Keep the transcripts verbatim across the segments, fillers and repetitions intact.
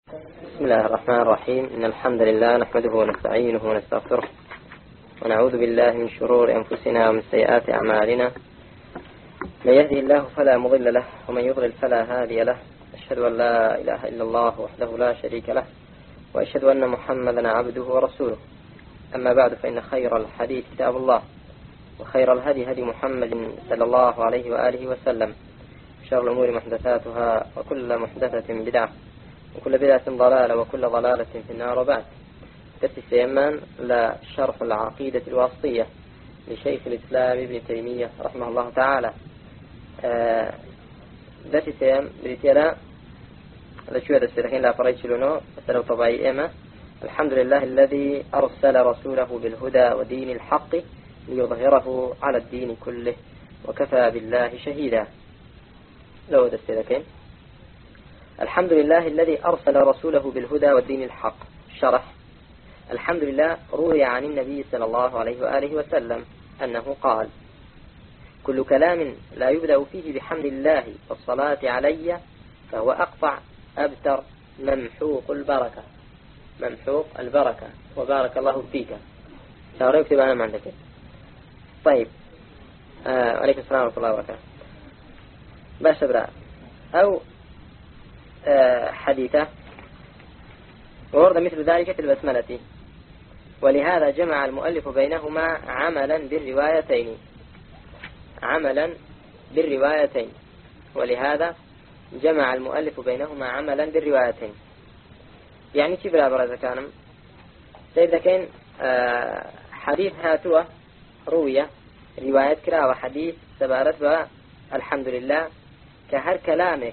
بسم الله الرحمن الرحيم. إن الحمد لله نحمده ونستعينه ونستغفره ونعوذ بالله من شرور أنفسنا ومن سيئات أعمالنا. من يهدي الله فلا مضل له ومن يضلل فلا هادي له. أشهد أن لا إله إلا الله وحده لا شريك له وأشهد أن محمدا عبده ورسوله. أما بعد، فإن خير الحديث كتاب الله وخير الهدي هدي محمد صلى الله عليه وآله وسلم. شر الأمور محدثاتها وكل محدثة بدعة وكل بدعة ضلالة وكل ضلالة في النار. وبعد، درس السيمان لشرح العقيدة الواسطية لشيخ الإسلام ابن تيمية رحمه الله تعالى. درس السيام بريتيلا لشوية السلحين لا فريش لنا أسأله طبعي إما. الحمد لله الذي أرسل رسوله بالهدى ودين الحق ليظهره على الدين كله وكفى بالله شهيدا. لو دست لكن الحمد لله الذي أرسل رسوله بالهدى والدين الحق. شرح: الحمد لله روي عن النبي صلى الله عليه وآله وسلم أنه قال: كل كلام لا يبدأ فيه بحمد الله والصلاة علي فهو أقطع أبتر ممحوق البركة. ممحوق البركة وبارك الله فيك. شعر يكتب أنا عندك. طيب، آه عليكم السلام ورحمة الله وبركاته. باش براء أو آه حديثة وورد مثل ذلك في البسملة، ولهذا جمع المؤلف بينهما عملا بالروايتين عملا بالروايتين ولهذا جمع المؤلف بينهما عملا بالروايتين. يعني كيف لا برز كانم سيدا كان آه حديث هاتوه روية رواية كرا وحديث سبارت الحمد لله كهر كلامك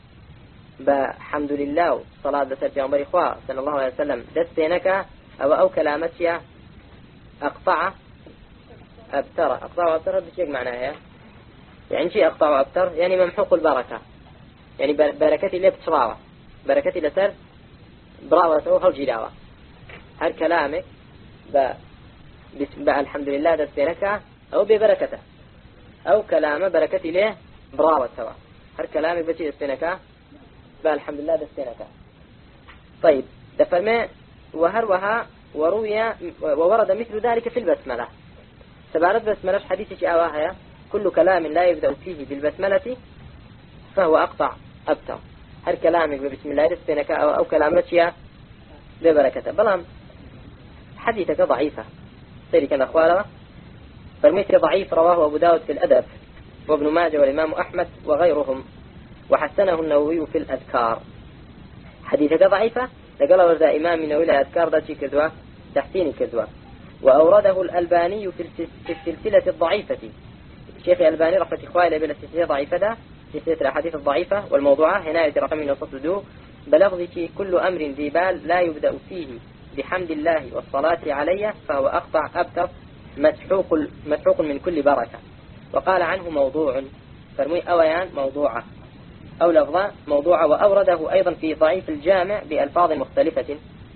بحمد لله صلاة بسر جامبر إخوة صلى الله عليه وسلم دستينك أو أو كلامتك أقطع أبتر. أقطع وأبتر بشيء معناها يعني شيء أقطع وأبتر يعني ممحوق البركة، يعني بركتي اللي بتشراوة بركتي لسر براوة أو هالجلاوة. هر كلامك ب الحمد لله دستينك أو ببركته أو كلام بركتي له براوة سوا. هر كلامك بشي دستينك الحمد لله دستينك. طيب، دفرما وهروها وروي وورد مثل ذلك في البسملة. سبارت بسملة حديث أواها: كل كلام لا يبدأ فيه بالبسملة فهو أقطع أبتر. هر كلامك بسم الله دستينك أو, أو كلامك ببركته. بلام حديثك ضعيفة سيري كان أخوانا. فرميت ضعيف رواه أبو داود في الأدب وابن ماجه والإمام أحمد وغيرهم، وحسنه النووي في الأذكار. حديثك ضعيفة لقال ورد إمام النووي الأذكار ذاتي كذوة تحسين كذوة. وأورده الألباني في السلسلة الضعيفة. الشيخ الألباني رحمة إخوائي لبن السلسلة ضعيفة ده سلسلة الأحاديث الضعيفة والموضوعة هنا رقم نصدو بلفظك كل أمر ذي بال لا يبدأ فيه بحمد الله والصلاة عليه فهو أقطع أبتر مسحوق مسحوق من كل بركة. وقال عنه موضوع. فرمي أويان موضوعة أو لفظة موضوعة. وأورده أيضا في ضعيف الجامع بألفاظ مختلفة.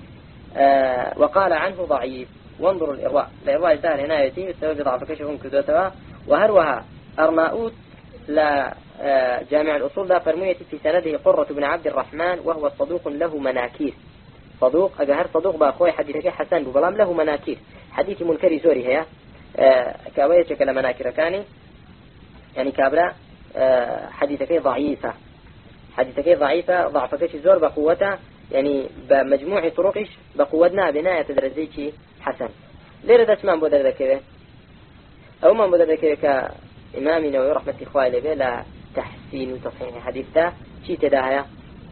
آه وقال عنه ضعيف. وانظروا الإرواء الإرواء الزهر هنا يتيم السبب ضعف كشفهم كذوتها. وهروها أرناؤوت لا آه جامع الأصول لا فرمية في سنده قرة بن عبد الرحمن وهو صدوق له مناكير. صدوق أجهر صدوق بأخوي حديثك حسن ببلام له مناكير. حديث منكري زوري هي آه كاوية شكل مناكير كاني يعني كابرا آه حديثك ضعيفة حديثك ضعيفة ضعفك زور بقوته يعني بمجموع طرقش بقوتنا بناية درجيك حسن. ليه ردت ما نبودر ذكره أو ما نبودر ذكره كإمامنا ورحمة إخوائي لبه لا تحسين وتصحيح حديثة شي تداهية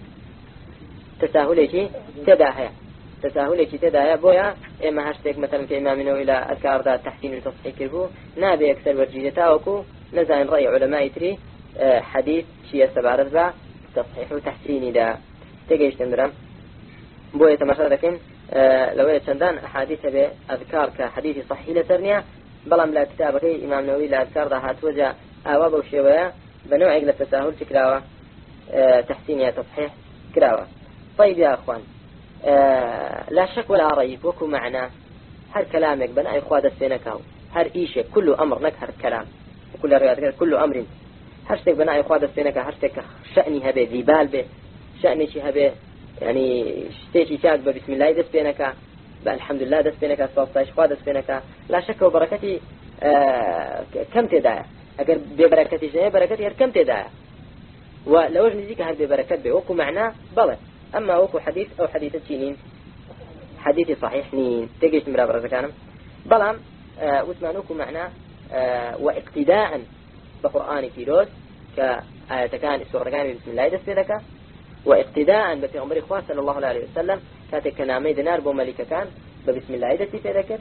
تساهلي شي تداهية تساهلي شي تداهية بويا إما هاشتك مثلا كإمامنا إلى أذكار ذات تحسين وتصحيح كربو نابي أكثر ورجيدة وكو نزعن رأي علماء تري حديث شيء سبارت با تصحيح وتحسين دا تجيش تمرم بوية تماشى لكن آه لو يتشندان أحاديث بأذكار كحديث صحيح لسرنيا بلام لا كتابك إمام نووي لأذكار ذا هاتوجا أواب وشيوية بنوع عقل التساهل تكراوة آه تحسين يا تصحيح كراوة. طيب يا أخوان، آه لا شك ولا ريب وكو معنا هر كلامك بنا إخواد السينكاو هر إيشك كل أمر نكهر كلام وكل رياض كل أمر هرشتك بنا إخواد السينكا هرشتك شأني هبه ذي بال به شأني شي هبه يعني شتيشي شاد بسم الله دس بينك الحمد لله دس بينك صوت خوا دس بينك لا شك وبركتي آه كم تدايا أجر ببركتي جاي بركتي هر كم تدايا ولو نزيك هل ببركات بوكو معناه بلى أما وكو حديث أو حديث تشينين حديثي صحيح نين تجيش مرا برا كانم بلام آه وثمانوكو معناه آه واقتداء بقرآن كيروس كآية كان سورة كان بسم الله دس بينك واقتداء بفيغمبر إخوة صلى الله عليه وسلم كاتك نامي دينار بو ملكة كان بسم الله دس بينك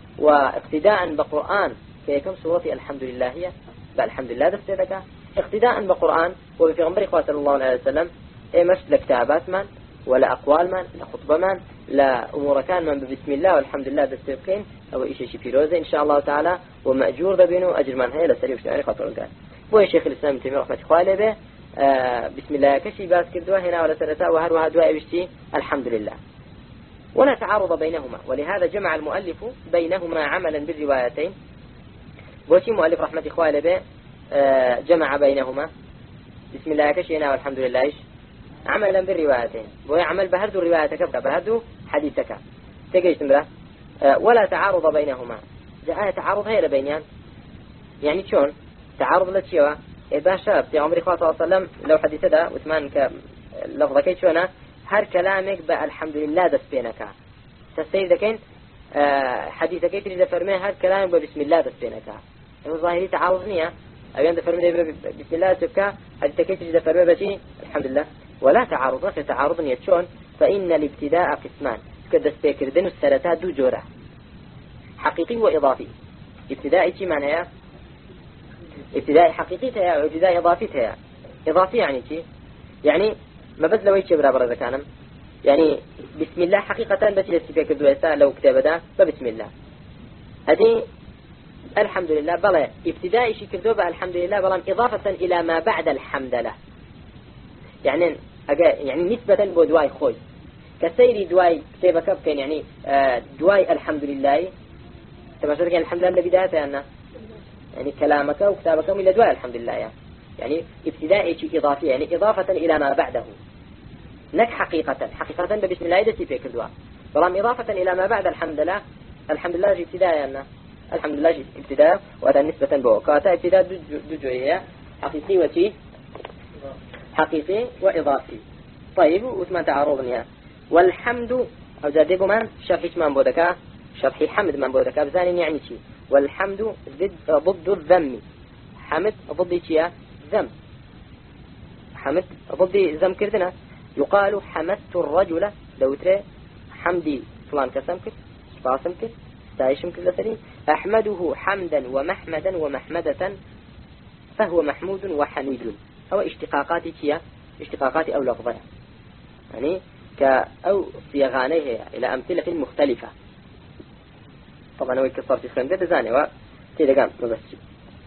واقتداء بقرآن كيكم سورة الحمد لله هي بالحمد لله دس بينك اقتداء بقرآن وبفيغمبر إخوة صلى الله عليه وسلم إيه مش لكتابات من ولا أقوال من لا خطبة من لا أمور كان من بسم الله والحمد لله دستبقين أو إيش شيء فيروزة إن شاء الله تعالى ومأجور ذبينه أجر من هي لسريع وشتاني خاطر القال بوي شيخ الإسلام تيمية رحمة خوالي به آه بسم الله كشي باس كردوا هنا ولا سنتا وهروها دواء بشتي الحمد لله ولا تعارض بينهما ولهذا جمع المؤلف بينهما عملا بالروايتين بوشي مؤلف رحمة خوالي به آه جمع بينهما بسم الله كشي هنا والحمد لله إيش عملا بالروايتين ويعمل بهردو الرواية كبك بهردو حديثك تجيش تمره أه ولا تعارض بينهما جاء تعارض هي لبينيان يعني شون تعارض لتشيوا باشا في عمر صلى الله عليه وسلم لو حديث ده وثمان كلفظة كي شونا هر كلامك بالحمد لله دس بينك تسير ذكين أه حديثك كي تريد فرمي هر كلامك بسم الله دس بينك يعني ظاهري تعارض نية أبين فرمي بسم الله تبكى حديثك كي تريد فرمي بشي الحمد لله ولا تعارض في تعارض يتشون فإن الابتداء قسمان كدس بكردن السرتات دو جورة حقيقي وإضافي ابتدائي شي معناها ابتدائي حقيقيتها وابتدائي إضافيتها إضافي يعني شي يعني ما بس لو يتشي برابر إذا كانم يعني بسم الله حقيقة بس لسي كردو لو كتاب ده بسم الله هذه الحمد لله بلا ابتدائي شي كردو الحمد لله بلا إضافة إلى ما بعد الحمد لله يعني يعني نسبة بدواي خوي كسيري دواي كتابك كان يعني دواي الحمد لله تبى شرك الحمد لله بداية يعني يعني كلامك وكتابك من دواي الحمد لله يعني, يعني ابتدائي شيء إضافي يعني إضافة إلى ما بعده نك حقيقة حقيقة بسم الله يدسي فيك الدواء بلام إضافة إلى ما بعد الحمد لله الحمد لله جي ابتداء يعني الحمد لله جي ابتداء وهذا نسبة بوكاتا ابتداء دجوية حقيقي وشي حقيقي وإضافي طيب وثمان تعارضني والحمد أو زادب من شرح من بودكا شرح حمد من بودكا بزانين يعني شيء والحمد ضد ضد الذم حمد ضد شيء ذم حمد ضد ذم كردنا يقال حمدت الرجل لو ترى حمدي فلان كسمك فاسمك استعيشمك لسري أحمده حمدا ومحمدا ومحمدة فهو محمود وحميد أو اشتقاقات كيا اشتقاقات أو لفظة يعني كأو صيغانيه إلى أمثلة مختلفة طبعا هو يكسر في خلال ذات زاني وتلقام مبسي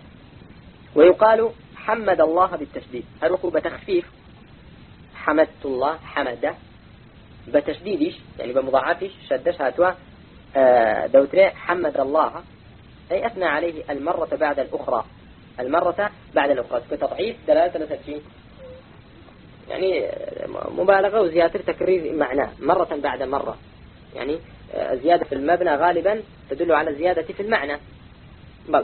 ويقال حمد الله بالتشديد الركوب بتخفيف حمدت الله حمده بتشديدش يعني بمضاعفش شدش هاتوا دوتري حمد الله أي أثنى عليه المرة بعد الأخرى المرة بعد الأخرى كتضعيف دلالة لتشيء يعني مبالغة وزيادة تكرير معناه مرة بعد مرة يعني زيادة في المبنى غالبا تدل على زيادة في المعنى بل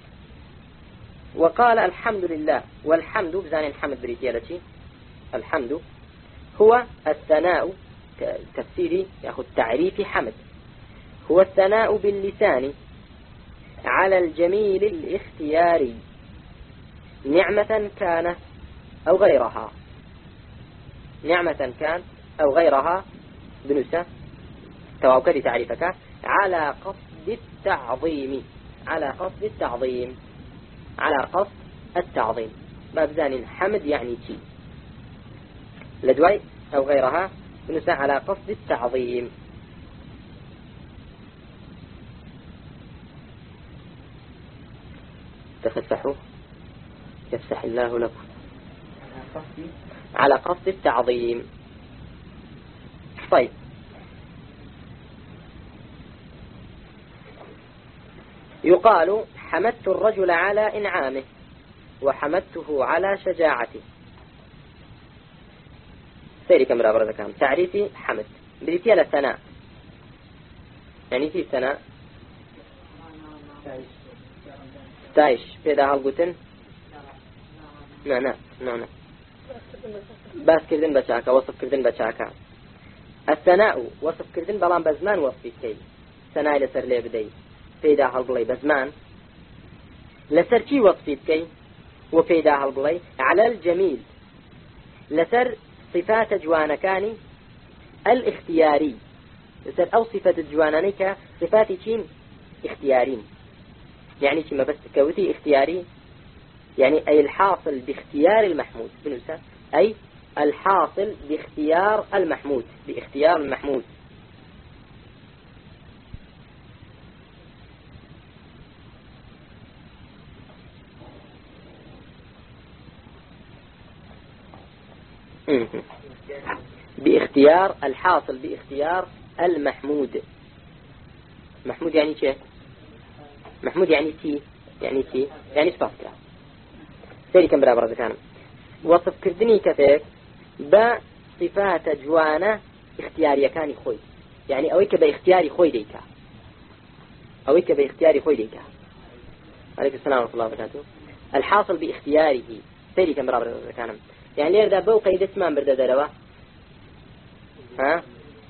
وقال الحمد لله والحمد بزان الحمد بريتيالتي الحمد هو الثناء تفسيري يأخذ تعريف حمد هو الثناء باللسان على الجميل الاختياري نعمة كان أو غيرها نعمة كان أو غيرها بنسى توكل تعريفك على قصد التعظيم على قصد التعظيم على قصد التعظيم بابزان حمد يعني تي لدوي أو غيرها بنسى على قصد التعظيم تفسحوا يفسح الله لكم على قصد التعظيم طيب يقال حمدت الرجل على إنعامه وحمدته على شجاعته سيري كم رابر ذكام تعريفي حمد بريتيا للثناء يعني في ثناء ستايش بيدا هالقوتن نعم نعم باس كردن بشاكا وصف كردن بشاكا الثناء وصف كردن بلان بزمان وصفي كي ثناء لسر لي بدي بيدا هالقلي بزمان لسر كي وصفي كي وبيدا هالقلي على الجميل لسر صفات جوانكاني الاختياري لسر أو صفة جوانانيك صفات كين اختيارين يعني كما بس كوتي اختياري يعني أي الحاصل باختيار المحمود بنوسا أي الحاصل باختيار المحمود باختيار المحمود باختيار الحاصل باختيار المحمود محمود يعني شيء محمود يعني تي يعني تي يعني سباسكا سيري كم برابر ذكانم وصف كردني كفيك بصفات جوانا اختيارية كاني خوي يعني أويك باختياري خوي ديكا أويك باختياري خوي ديكا عليك السلام ورحمة الله وبركاته الحاصل باختياره سيري كم برابر ذكانم يعني ليه ذا بو قيد اسمان برد دروا ها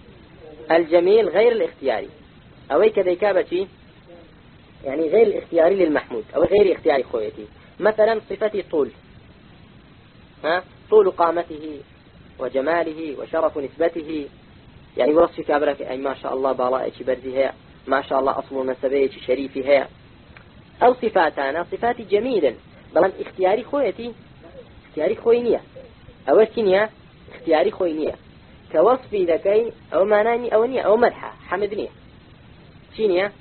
الجميل غير الاختياري أويك ديكا بشي يعني غير الاختياري للمحمود أو غير اختياري خويتي مثلا صفتي طول ها طول قامته وجماله وشرف نسبته يعني وصف كابرك أي ما شاء الله بالاء برزي هي ما شاء الله أصل نسبه شريف هي أو صفاتنا صفات جميلا بلان اختياري خويتي اختياري خوينية أو كنيا اختياري خوينية كوصفي ذكي أو ماناني أو نية أو مدحة حمدنية شينيا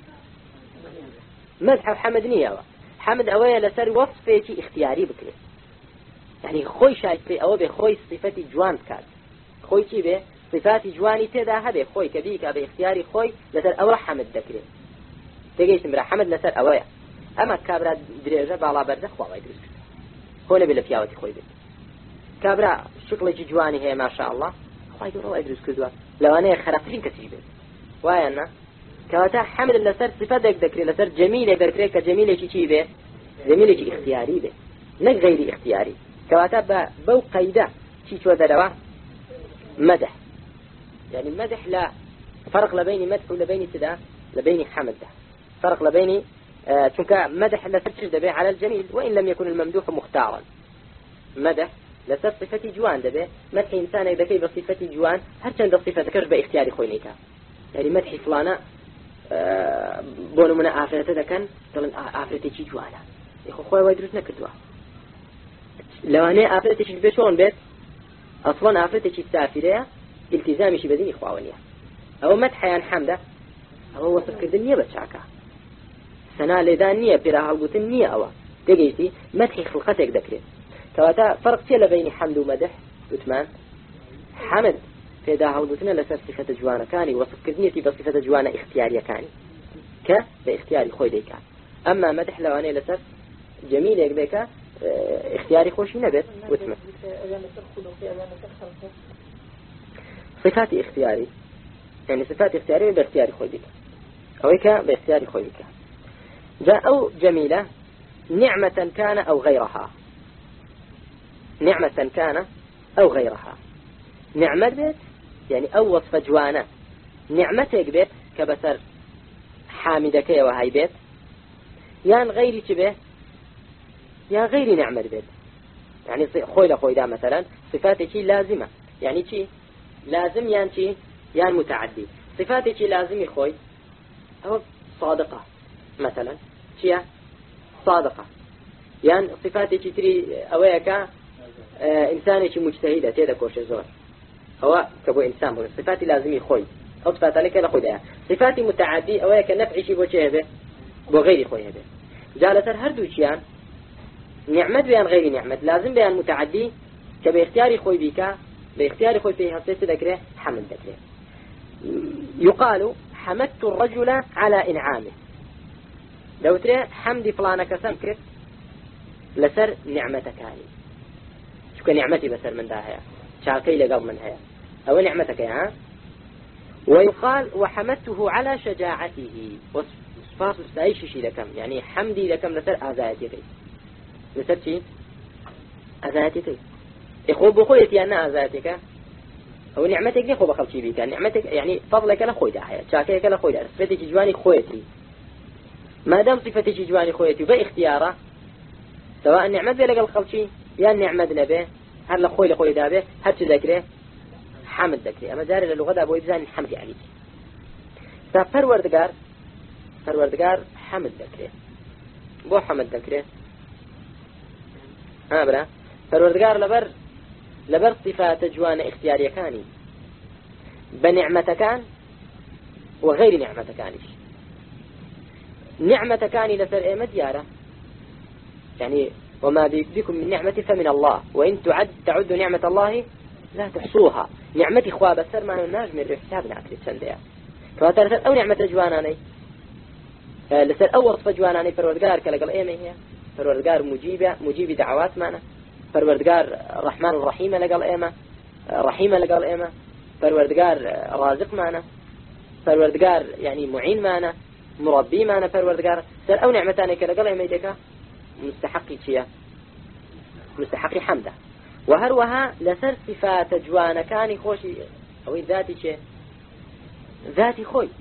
مدحة حمدنية حمد أويا لسر وصفيتي اختياري بكري يعني خوي شايف في أو بخوي صفتي جوان كاد خوي شي به صفاتي جواني تدا هبه خوي كبيك أبي اختياري خوي لسر أو حمد ذكري تجيش مرا حمد لسر أويا أما كابرا درجة بالا برزة خوا ويدرس هو نبي لفياوتي خوي بيت كابرا شكل جواني هي ما شاء الله خوا يدور ويدرس كذوا لو أنا خرافين كتير ويانا كواتا حمد لسر صفاتك ذكري لسر جميلة ذكري كجميلة شي شي به جميلة شي اختياري به نك غير اختياري كواتا بو قيدة شي شو ذروا مدح يعني المدح لا فرق لبين مدح ولبين سدا لبين حمد ده فرق لبين آه چونك مدح لسر شد به على الجميل وإن لم يكن الممدوح مختارا مدح لسر صفتي جوان ده به مدح إنسان ذكي بصفتي جوان هرچند صفة ذكر باختياري خوينيكا يعني مدح فلانا آه بونو من آفرته ذكن طلن آفرته شي جوانا يخو خوي ويدرس نكدوا لو أنا آفرته شي بشون بيت أصلا آفرته شي سافرة التزامي شي بدين إخوانية أو مدح يعني حمده أو وصف كردنية بتشاكا سنة لدانية براها البوتنية أو تجيتي مدح خلقتك ذكرت كواتا فرق شيء بين حمد ومدح وثمان حمد في داها البوتنة لسر صفة جوانا كاني وصف كردنيتي بصفة جوانا اختيارية كاني ك باختياري خوي ديكا أما مدح لو أنا لسر جميل يقبيك اه اختياري خوشي نبت وثمان صفات اختياري يعني صفات اختياري باختياري خوي ديكا أويك باختياري خوي ديكا جاء أو جميلة نعمة كان أو غيرها نعمة كان أو غيرها نعمة بيت يعني أو وصف جوانا نعمتك بيت كبسر حامدك وهاي بيت يعني غيري تبه يا غير نعمة بيت يعني خوي لخوي دا مثلا صفاتك لازمة يعني شي لازم يعني شي يعني متعدي صفاتك لازم خوي أو صادقة مثلا شيء صادقة يعني صفاتك تري أويك آه إنسانك مجتهدة تيدا كوش زور هو كبو إنسان بو صفاتي لازم يخوي أو صفات عليك لخوي ده صفاتي متعدي أويك نفعي شي بو شيء بو غير خوي هذا جالتر هردو شيان نعمت بيان غير نعمت لازم بيان متعدي كباختياري خوي بيكا باختياري خوي فيها سيس ذكره حمد ذكره يقال حمدت الرجل على إنعامه لو ترى حمد فلانة كسم كرت لسر نعمتك هاي شو كنعمتي بسر من داهية شاكي لقب من هيا أو نعمتك يا ويقال وحمدته على شجاعته وصفات مستعيش شيء لكم يعني حمدي لكم لسر آذاتي لسر شيء آذاتي يخوب بخويتي أنا آذاتك أو نعمتك لي خوب خلشي بيك نعمتك يعني فضلك لا خوي داحية شاكيك لا خوي داحية صفتك جواني خويتي ما دام صفتك جواني خويتي باختياره سواء نعمت به لقل خلشي يا نعمت نبه هل لخوي لخوي دابه هل تذكره حمد ذكره أما جاري للغة دا أبوي بزاني حمد يعني فپروردگار پروردگار حمد ذكره بو حمد ذكره ها برا پروردگار لبر لبر صفات جوان اختياري كاني بنعمة وغير نعمة كانش نعمة كاني لسر ايمة ديارة يعني وما بكم من نعمة فمن الله وإن تعد تعد نعمة الله لا تحصوها نعمتي خواب السر ما ناج من حسابنا أكل السندية فهذا أو نعمة جواناني لسر أول صفة جواناني فروردقار كالقل ايمة هي فروردقار مجيبة مجيب دعوات معنا فروردقار الرحمن الرحيم لقال ايمة رحيمة لقال ايمة فروردقار رازق معنا فروردقار يعني معين معنا مربي معنا فروردقار سر أو نعمتاني كالقل ايمة ديكا مستحقي شيء مستحقي حمده وهروها لسر صفات جوانا كاني خوشي أو ذاتي شيء ذاتي خوي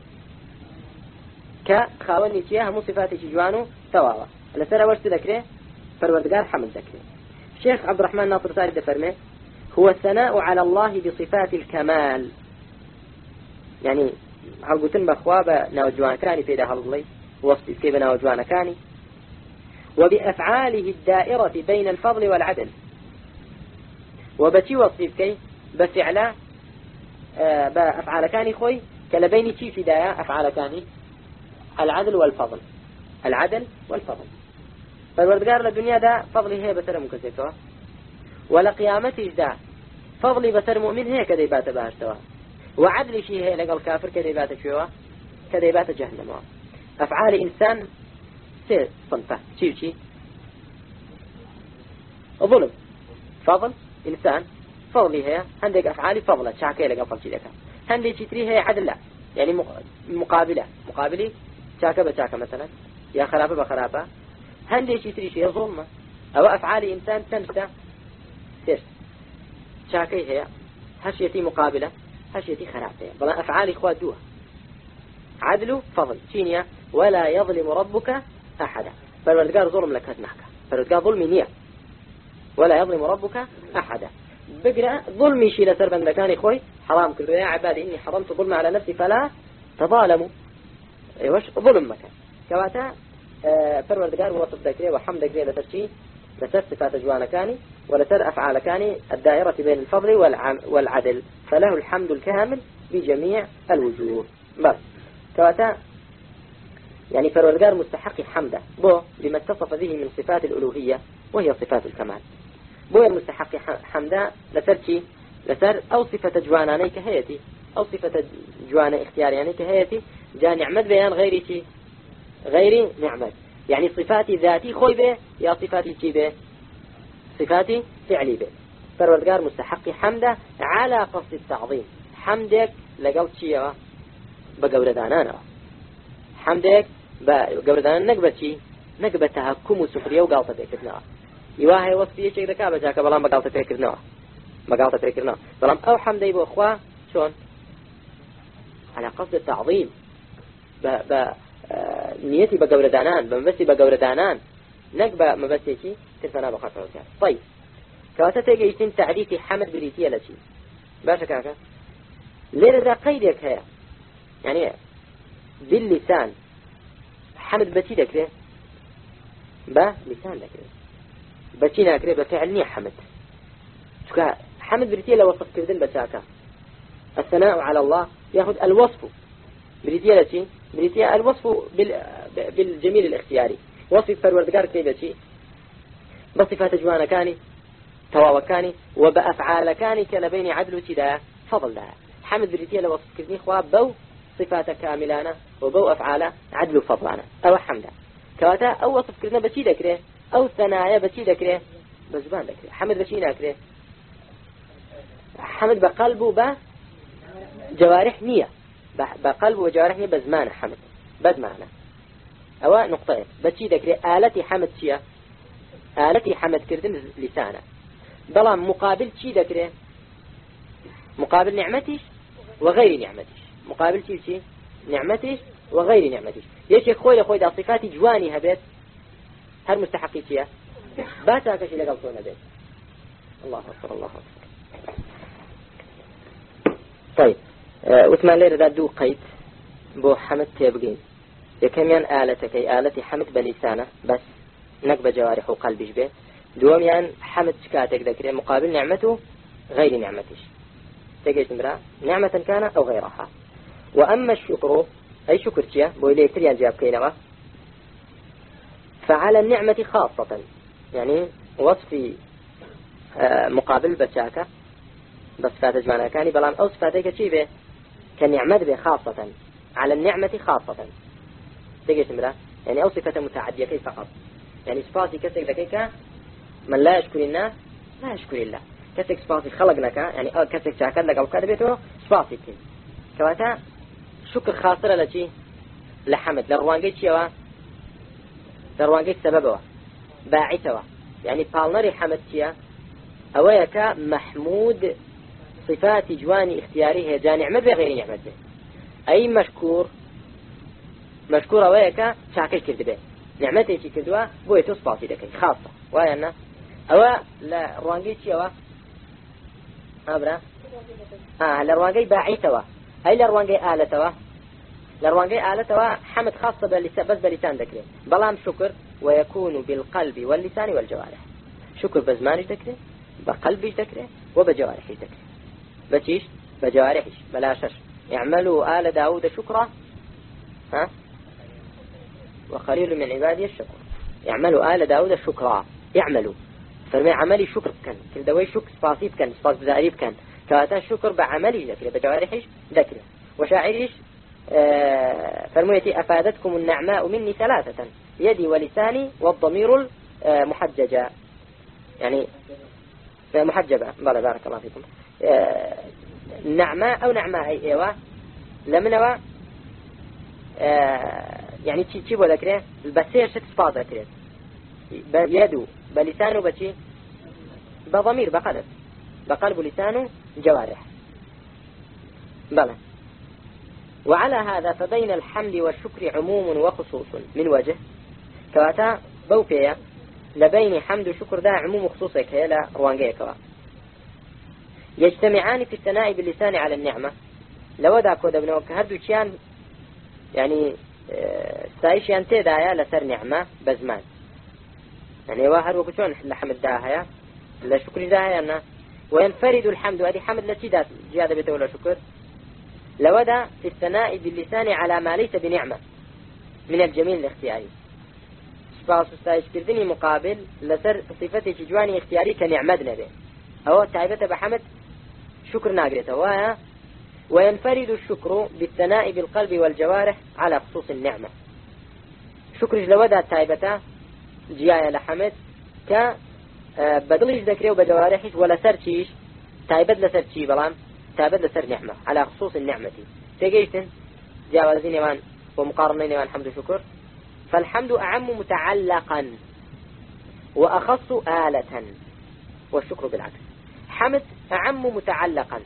كخاوني شيء هم صفاتي جوانو تواوا لسر أول ذكره فروردقار حمد ذكره الشيخ عبد الرحمن ناصر سعيد دفرمه هو الثناء على الله بصفات الكمال يعني هلقوتن بخوابة ناوجوان كاني في ده هالله وصف كيف ناوجوان كاني وبأفعاله الدائرة بين الفضل والعدل وبتي وصف كي بفعله آه بأفعال كاني خوي كلبيني تي في دايا أفعال كاني العدل والفضل العدل والفضل فالوردقار للدنيا دا فضلي هي بسر مكسكوا ولا قيامتي دا فضلي بسر مؤمن هي كديبات بهشتوا وعدل شيء هي لقى الكافر كديبات شوا كديبات جهنم أفعال إنسان سير صنفه شيء شيء ظلم فضل إنسان فضلي هي عندك أفعالي فضلة شاكي لقى فضل شيء عندك شتري هي عدل لا يعني مقابلة مقابلي شاكة بشاكة مثلا يا خرابة بخرابة عندك شتري شيء ظلمة أو أفعال إنسان تنسى سير شاكي هي هشيتي مقابلة هشيتي خرابة بلا أفعالي خوادوها عدل فضل شينيا ولا يظلم ربك أحدا فالوردقار ظلم لك هدناك فالوردقار ظلمي نية ولا يظلم ربك أحدا بقرأ ظلمي شيء لسربا لكاني خوي حرام كل يا عبادي إني حرمت ظلم على نفسي فلا تظالموا ايوش ظلم مكان كواتا آه فالوردقار وصف ذكري وحمد ذكري لسرشي لسر صفات جوانا كاني ولسر أفعال كاني الدائرة بين الفضل والعدل فله الحمد الكامل بجميع الوجوه بس كواتا يعني فالوردقار مستحق حمده بو لما اتصف به من صفات الألوهية وهي صفات الكمال بو المستحق حمده لسرشي لسر أو صفة جواناني كهيتي أو صفة جوانا اختيارياني كهيتي جاء نعمت بيان غيري شي غيري نعمت يعني صفاتي ذاتي خوي به يا صفاتي شي به صفاتي فعلي به فالوردقار مستحق حمده على قصد التعظيم حمدك لقلت شي بقوردانانا حمدك بقوردان نقبت شي نقبت تهكم وسخرية وقالت تكرنا يواهي وصفية شيء ذكا بجاك بلان بقالت تكرنا بقالت تكرنا بلان أو حمدي بو أخوة شون على قصد التعظيم ب ب نيتي بقوردانان بمبسي بقوردانان نقبة مبسي شي تلفنا بقاطع وكار طيب كواتتك يتم تعريفي حمد بريتية لشي باشا كاكا ليه ذا قيدك هيا يعني باللسان حمد بتي ذكره با لسان ذكره بتي ناكره بفعل نية حمد شكا حمد بريتية لوصف كردن بشاكا الثناء على الله ياخذ الوصف بريتية لشي بريتية الوصف بال... بالجميل الاختياري وصف فالوردقار كيف شيء بصفات جوانا كاني تواوى كاني وبأفعال كاني كان بين عدل وشدا فضل لها حمد بريتية لوصف كردني خواب بو صفات كاملانا وبو أفعال عدل وفضلانا أو حمدا كواتا أو وصف كردنا بشي ذكره أو ثنايا بشي ذكره بزبان ذكره حمد بشي ناكره حمد بقلبه با جوارح نية بقلب وجوارح نية بزمان حمد بزمانه أو نقطة بتشي ذكري آلتي حمد شيء آلتي حمد كردن لسانه بلا مقابل شي ذكري مقابل نعمتي وغير نعمتي مقابل شي شي نعمتي وغير نعمتي يشي خوي خوي دا صفاتي جواني هبت هل مستحقي شيء باتا كشي لقلتون هبت الله أكبر الله أكبر طيب أه وثمان ليرة دا دو قيد بو حمد تيبقين يكميان آلتك أي آلتي حمد بلسانه بس نقب جوارح وقلبش به دوميان حمد شكاتك ذكري مقابل نعمته غير نعمتش تجيش نمرة نعمة كان أو غيرها. وأما الشكر أي شكر تيا بويلي تريان جاب كينغا فعلى النعمة خاصة يعني وصفي آه مقابل بشاكة بس فاتج معنا كاني بلان أو صفاتك شي به كالنعمة به خاصة على النعمة خاصة تجيش نمرة يعني أو صفة متعدية كيف فقط يعني صفاتي كسك ذكيك من لا يشكر الناس لا يشكر الله كسك صفاتي خلقناك يعني أو كسك شاكر لك أو كذبته صفاتي كن كواتا شكر خاصرة لشي لحمد لروانجي شيوا لروانجي سببه باعثه يعني بالنري حمد شيا أويك محمود صفات جواني اختياري هي جاني نعمة بغير نعمة أي مشكور مشكور أويك شاكر كذبه نعمتي شي كردوا بوي تصفاتي لكي خاصة ويانا أو لا روانجي شيوا أبرا آه لروانجي باعثه أي لروانجي آلتوا لروانجي آلتوا حمد خاصة بلسان بس بلسان ذكره بلام شكر ويكون بالقلب واللسان والجوارح شكر بزمانش ذكره بقلبش ذكره وبجوارحش ذكره بتيش بجوارحش بلاشش يعملوا آل داود شكرا ها وقليل من عبادي الشكر يعملوا آل داود شكرا يعملوا فرمي عملي شكر كان كل دوي شكر صفاتي كان صفات بزاريب كان كواتا شكر بعملي ذكره بجوارحش ذكره وشاعرش آه فرميتي أفادتكم النعماء مني ثلاثة يدي ولساني والضمير المحججة يعني محجبة بلا بارك الله فيكم آه نعماء أو نعماء أي إيوة لمنوا آه يعني تشي تشي بذكره البسير شك صفات ذكره يدو بلسانه بشي بضمير بقلب بقلب لسانه جوارح بلى. وعلى هذا فبين الحمد والشكر عموم وخصوص من وجه كواتا بوكيا لبين حمد وشكر ده عموم وخصوصك هي لا روانجية كوا يجتمعان في الثناء باللسان على النعمة لو دا كودا بنوك هردو تشيان يعني ستايشيان تيدايا لسر نعمة بزمان يعني واحد وكتون لحمد داهيا لا شكر داهيا وينفرد الحمد هذه حمد لتي زيادة بتولى شكر لودا في الثناء باللسان على ما ليس بنعمة من الجميل الاختياري سباس استايش كردني مقابل لسر صفتي جواني اختياري كنعمدنا به أو تعبت بحمد شكر ناقرته وها وينفرد الشكر بالثناء بالقلب والجوارح على خصوص النعمة شكر لودا تعبته جيايا لحمد ك بدلش ذكره وبجوارحش ولا سرتيش تعبت لسرتي بلام تعبت لسر نعمة على خصوص النعمة تجيتن جاوزين يوان ومقارنين يوان حمد وشكر فالحمد أعم متعلقا وأخص آلة والشكر بالعكس حمد أعم متعلقا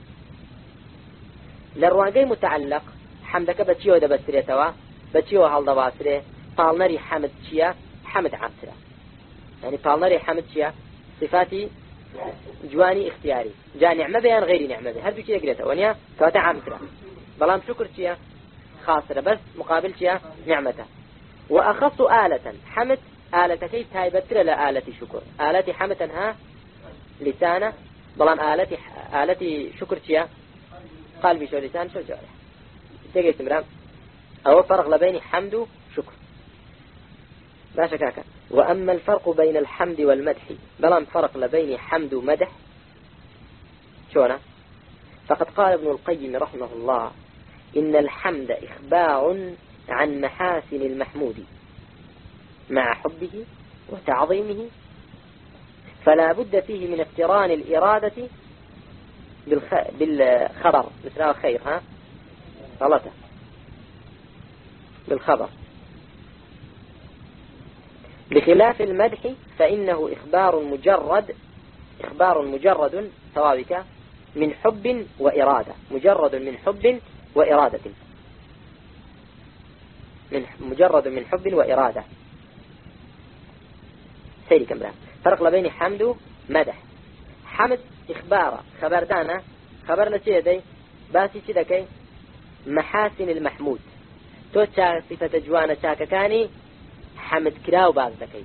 للرواقي متعلق حمدك بتشيو دا بسرية توا بتشيو هالدا باسرية طالنري حمد شيا حمد عامسرة يعني طالنري حمد شيا صفاتي جواني اختياري جاء نعمة بيان غير نعمة بيان هل بشي يقريته ونيا كواتا عامسرة بلام شكر شيا خاصرة بس مقابل شيا نعمته وأخص آلة حمد آلة كيف هاي بتر لآلة شكر آلة حمدها لسانة بلان آلة آلة شكر شيا قلبي شو لسان شو جارح تيجي تمرام أو فرق لبين حمد وشكر لا شكاكا. وأما الفرق بين الحمد والمدح بلان فرق لبين حمد ومدح شونا فقد قال ابن القيم رحمه الله إن الحمد إخبار عن محاسن المحمود مع حبه وتعظيمه فلا بد فيه من اقتران الإرادة بالخ... بالخبر مثل خير ها غلطة بالخبر. بخلاف المدح فإنه إخبار مجرد إخبار مجرد ثوابك من حب وإرادة مجرد من حب وإرادة من مجرد من حب وإرادة. سيري كملا فرق بين حمد ومدح. حمد إخبار خبر دانا خبر لشيء باسي كذا محاسن المحمود تو صفة جوانا شاك كاني حمد كراو باز دكي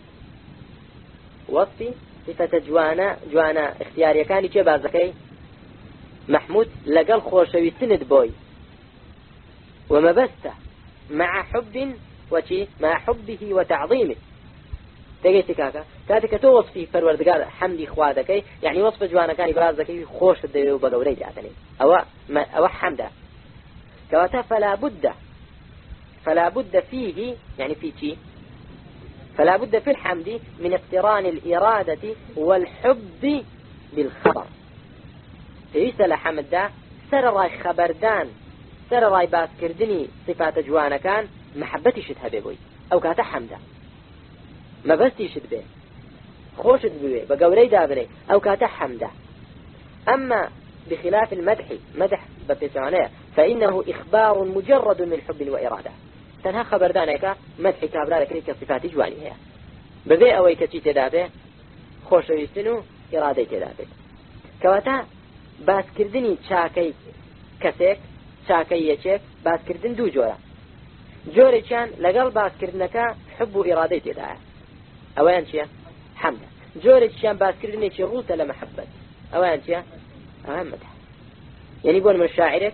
وصفي صفة جوانا جوانا اختياري كاني كي باز دكي محمود لقل خوشوي سند بوي وما بسته مع حب وشي مع حبه وتعظيمه تجيتي كاكا كاتك تو وصفي فروردقار حمدي خوادكي يعني وصف جوانا كاني باز دكي خوش الدوي وبقوري جاتني او ما او حمده كواتا فلا بد فلا بد فيه يعني في شيء فلا بد في الحمد من اقتران الإرادة والحب بالخبر. يسأل حمد ده سر راي خبردان سر راي باس كردني صفات جوانا كان محبتي شدها بيبوي أو كاتا حمده ما بس يشد به خوش به بقوري دابني أو كاتا حمده. أما بخلاف المدح مدح ببسعانية فإنه إخبار مجرد من حب وإرادة تنها خبردانك مدح كابرا لكنك صفات جواني هي بذي أوي كتي تدابه خوش ويستنو إرادة تدابه كواتا باس كردني شاكي كسيك شاكي يشيك باس كردن دو جورا جوري كان لقل باس كردنك حب وإرادة تدابه أوين شيء حمد جوري كان باس كردني شروط لمحبة أوين شيء أهم مدح. يعني يقول من شاعرك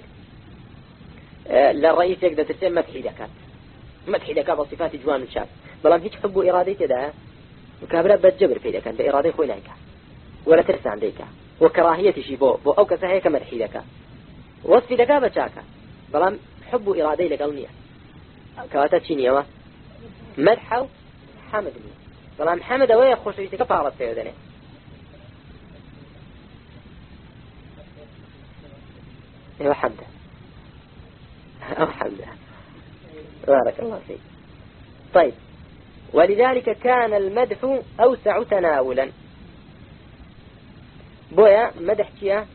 آه للرئيس يقدر تسمى مدحي دكات مدحي دكات بصفات جوان الشاب بلام هيك حب وإرادة ده وكابرا بتجبر في دكات بإرادة خويناك ولا ترسى عندك وكراهية شي بو بو أو كسهية كمدحي دكات وصف دكات بتشاكا بلام حب وإرادة لقلنية كواتا تشينيوا مدحو حمد بلام حمد ويا خوش يسكا فارس سيودني ايوه حمده او حمده بارك الله فيك. طيب ولذلك كان المدح اوسع تناولا بويا مدح كيا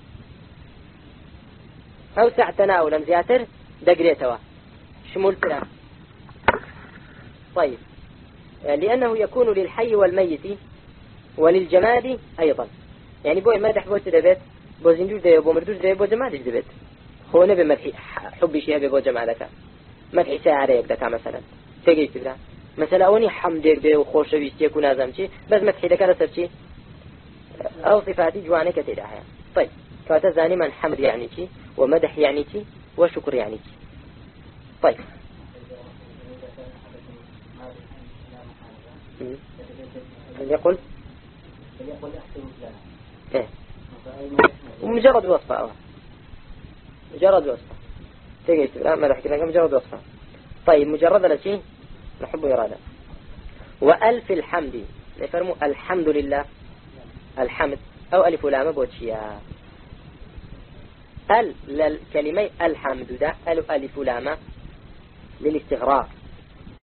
اوسع تناولا زياتر دقريتوا شمول ترى. طيب لانه يكون للحي والميت وللجماد ايضا يعني بويا مدح بوت دبت بو زنجور دبت بو مردوش دبت بو جمادش دبت هو نبي مدح حبي شيء بيبو جمالك مدح ساعريك دكا مثلا تجيت بلا مثلا أوني حمدك به وخوش ويستي يكون لازم شيء بس مدح لك هذا شيء أو صفاتي جوانك تدعها. طيب فتزاني من حمد يعني شيء ومدح يعني شيء وشكر يعني شيء. طيب يقول إيه ومجرد وصفة مجرد وصفة تجيت لا ما رح كذا مجرد وصفة. طيب مجرد لا شيء نحب إرادة. وألف الحمد نفرموا الحمد لله الحمد أو ألف لام بوتشيا ال للكلمة الحمد ده ألف ألف لام للاستغراق